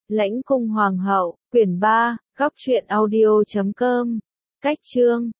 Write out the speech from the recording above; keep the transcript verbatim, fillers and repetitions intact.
Lãnh cung hoàng hậu, quyển ba, góc truyện audio chấm com. Cách chương